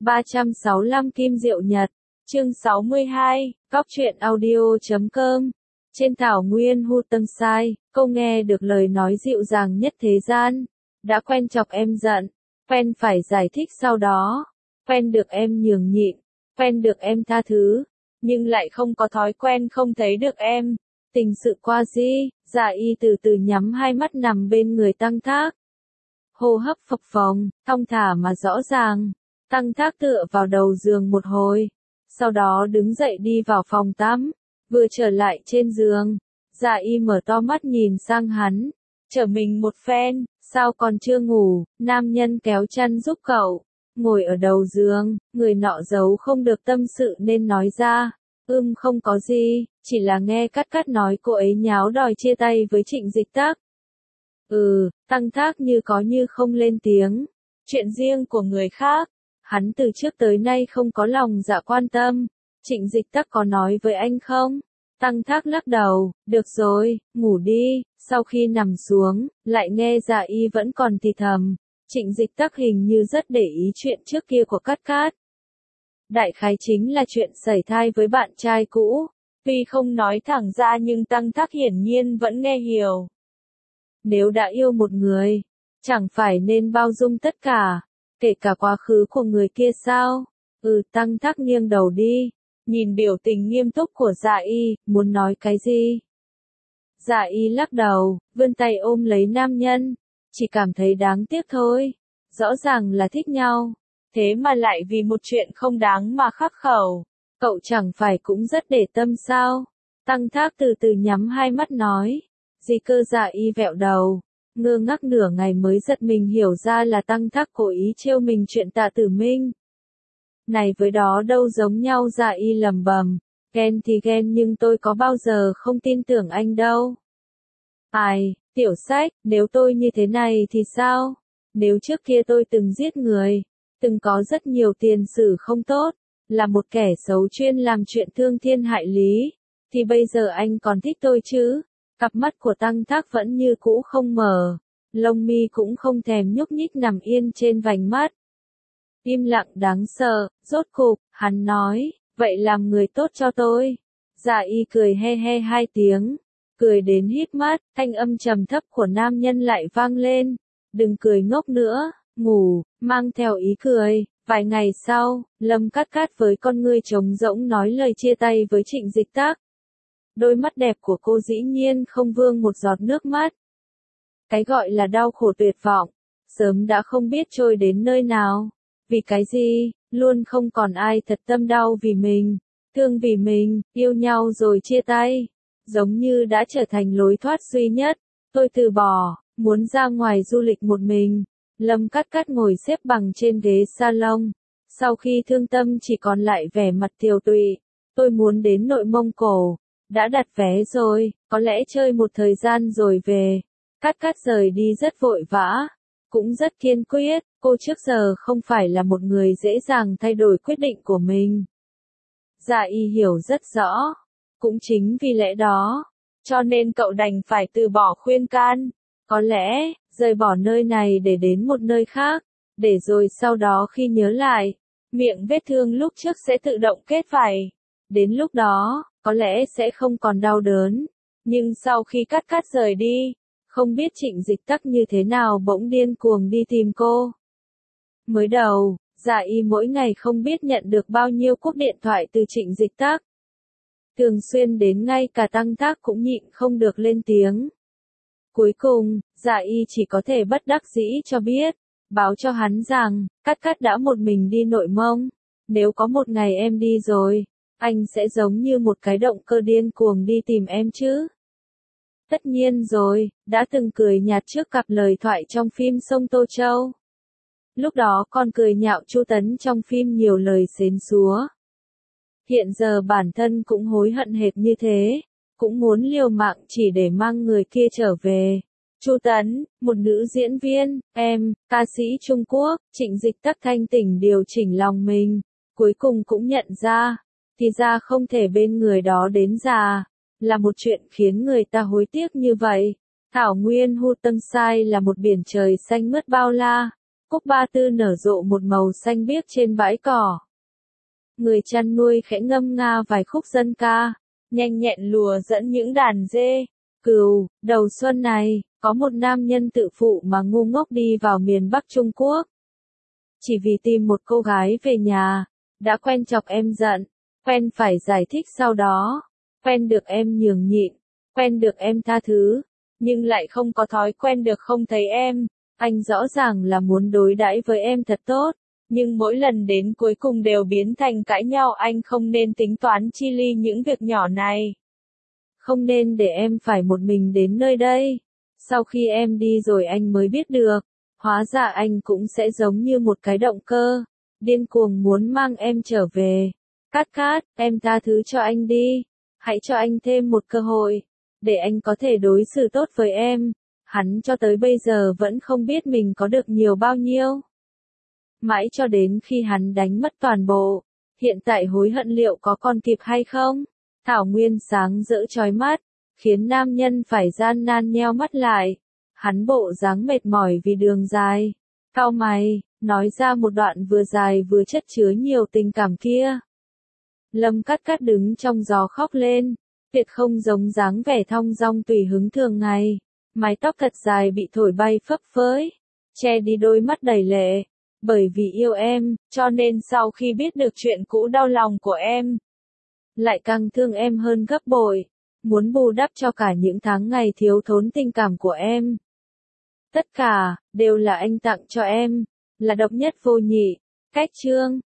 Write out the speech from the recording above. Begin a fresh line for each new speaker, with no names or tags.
365 Kim Diệu Nhật, chương 62, Góc truyện audio.com. Trên thảo nguyên Hutenside, câu nghe được lời nói dịu dàng nhất thế gian. Đã quen chọc em giận, quen phải giải thích sau đó, quen được em nhường nhịn, quen được em tha thứ, nhưng lại không có thói quen không thấy được em. Tình sự qua di, Dạ Y từ từ nhắm hai mắt nằm bên người Tăng Thác. Hô hấp phập phồng, thong thả mà rõ ràng. Tăng Thác tựa vào đầu giường một hồi, sau đó đứng dậy đi vào phòng tắm. Vừa trở lại trên giường, Dạ Y mở to mắt nhìn sang hắn, trở mình một phen, sao còn chưa ngủ? Nam nhân kéo chăn giúp cậu, ngồi ở đầu giường, người nọ giấu không được tâm sự nên nói ra. Không có gì, chỉ là nghe Cát nói cô ấy nháo đòi chia tay với Trịnh Dịch Tắc. Tăng Thác như có như không lên tiếng. Chuyện riêng của người khác, hắn từ trước tới nay không có lòng dạ quan tâm. Trịnh Dịch Tắc có nói với anh không? Tăng Thác lắc đầu, được rồi, ngủ đi. Sau khi nằm xuống, lại nghe Dạ Y vẫn còn thì thầm. Trịnh Dịch Tắc hình như rất để ý chuyện trước kia của Cát. Đại khái chính là chuyện sẩy thai với bạn trai cũ. Tuy không nói thẳng ra nhưng Tăng Thác hiển nhiên vẫn nghe hiểu. Nếu đã yêu một người, chẳng phải nên bao dung tất cả, kể cả quá khứ của người kia sao? Tăng Thác nghiêng đầu đi, nhìn biểu tình nghiêm túc của Dạ Y, muốn nói cái gì? Dạ Y lắc đầu, vươn tay ôm lấy nam nhân, chỉ cảm thấy đáng tiếc thôi. Rõ ràng là thích nhau, thế mà lại vì một chuyện không đáng mà khắc khẩu. Cậu chẳng phải cũng rất để tâm sao? Tăng Thác từ từ nhắm hai mắt nói. Gì cơ? Dạ Y vẹo đầu, ngơ ngác nửa ngày mới giật mình hiểu ra là Tăng Thác cố ý trêu mình chuyện Tạ Tử Minh. Này với đó đâu giống nhau. Dạ Y lẩm bẩm, ghen thì ghen nhưng tôi có bao giờ không tin tưởng anh đâu. Ai, tiểu sách, nếu tôi như thế này thì sao? Nếu trước kia tôi từng giết người, từng có rất nhiều tiền sử không tốt, là một kẻ xấu chuyên làm chuyện thương thiên hại lý, thì bây giờ anh còn thích tôi chứ? Cặp mắt của Tăng Thác vẫn như cũ không mở, lông mi cũng không thèm nhúc nhích nằm yên trên vành mắt. Im lặng đáng sợ, rốt cục, hắn nói, vậy làm người tốt cho tôi. Dạ Y cười he he hai tiếng, cười đến hít mắt, thanh âm trầm thấp của nam nhân lại vang lên. Đừng cười ngốc nữa, ngủ, mang theo ý cười. Vài ngày sau, Lâm Cát với con ngươi trống rỗng nói lời chia tay với Trịnh Dịch Tắc. Đôi mắt đẹp của cô dĩ nhiên không vương một giọt nước mắt. Cái gọi là đau khổ tuyệt vọng, sớm đã không biết trôi đến nơi nào. Vì cái gì, luôn không còn ai thật tâm đau vì mình, thương vì mình, yêu nhau rồi chia tay. Giống như đã trở thành lối thoát duy nhất. Tôi từ bỏ, muốn ra ngoài du lịch một mình. Lâm Cát ngồi xếp bằng trên ghế salon. Sau khi thương tâm chỉ còn lại vẻ mặt tiều tụy. Tôi muốn đến Nội Mông Cổ. Đã đặt vé rồi, có lẽ chơi một thời gian rồi về. Cát rời đi rất vội vã, cũng rất kiên quyết. Cô trước giờ không phải là một người dễ dàng thay đổi quyết định của mình. Dạ Y hiểu rất rõ. Cũng chính vì lẽ đó, cho nên cậu đành phải từ bỏ khuyên can. Có lẽ, rời bỏ nơi này để đến một nơi khác, để rồi sau đó khi nhớ lại, miệng vết thương lúc trước sẽ tự động kết vảy. Đến lúc đó, có lẽ sẽ không còn đau đớn. Nhưng sau khi Cát rời đi, không biết Trịnh Dịch Tắc như thế nào bỗng điên cuồng đi tìm cô. Mới đầu, Dạ Y mỗi ngày không biết nhận được bao nhiêu cuộc điện thoại từ Trịnh Dịch Tắc. Thường xuyên đến ngay cả Tăng Thác cũng nhịn không được lên tiếng. Cuối cùng, Dạ Y chỉ có thể bất đắc dĩ cho biết, báo cho hắn rằng, Cát đã một mình đi Nội Mông. Nếu có một ngày em đi rồi, anh sẽ giống như một cái động cơ điên cuồng đi tìm em chứ. Tất nhiên rồi, đã từng cười nhạt trước cặp lời thoại trong phim Sông Tô Châu. Lúc đó còn cười nhạo Chu Tấn trong phim nhiều lời xến xúa. Hiện giờ bản thân cũng hối hận hệt như thế, cũng muốn liều mạng chỉ để mang người kia trở về. Chu Tấn, một nữ diễn viên, ca sĩ Trung Quốc. Trịnh Dịch Tắc thanh tỉnh điều chỉnh lòng mình, cuối cùng cũng nhận ra, thì ra không thể bên người đó đến già, là một chuyện khiến người ta hối tiếc như vậy. Thảo nguyên Hutenside là một biển trời xanh mướt bao la, Cúc ba tư nở rộ một màu xanh biếc trên bãi cỏ. Người chăn nuôi khẽ ngâm nga vài khúc dân ca, nhanh nhẹn lùa dẫn những đàn dê, cừu. Đầu xuân này, có một nam nhân tự phụ mà ngu ngốc đi vào miền Bắc Trung Quốc. Chỉ vì tìm một cô gái về nhà, đã quen chọc em giận, quen phải giải thích sau đó, quen được em nhường nhịn, quen được em tha thứ, nhưng lại không có thói quen được không thấy em. Anh rõ ràng là muốn đối đãi với em thật tốt, nhưng mỗi lần đến cuối cùng đều biến thành cãi nhau. Anh không nên tính toán chi ly những việc nhỏ này. Không nên để em phải một mình đến nơi đây. Sau khi em đi rồi anh mới biết được, hóa ra anh cũng sẽ giống như một cái động cơ, điên cuồng muốn mang em trở về. Cát Cát, em tha thứ cho anh đi, hãy cho anh thêm một cơ hội, để anh có thể đối xử tốt với em. Hắn cho tới bây giờ vẫn không biết mình có được nhiều bao nhiêu. Mãi cho đến khi hắn đánh mất toàn bộ, hiện tại hối hận liệu có còn kịp hay không? Thảo Nguyên sáng rỡ chói mắt, khiến nam nhân phải gian nan nheo mắt lại. Hắn bộ dáng mệt mỏi vì đường dài, cau mày, nói ra một đoạn vừa dài vừa chất chứa nhiều tình cảm kia. Lâm Cát Cát đứng trong gió khóc lên, tuyệt không giống dáng vẻ thong dong tùy hứng thường ngày. Mái tóc thật dài bị thổi bay phấp phới, che đi đôi mắt đầy lệ. Bởi vì yêu em, cho nên sau khi biết được chuyện cũ đau lòng của em, lại càng thương em hơn gấp bội, muốn bù đắp cho cả những tháng ngày thiếu thốn tình cảm của em. Tất cả, đều là anh tặng cho em, là độc nhất vô nhị. Cách chương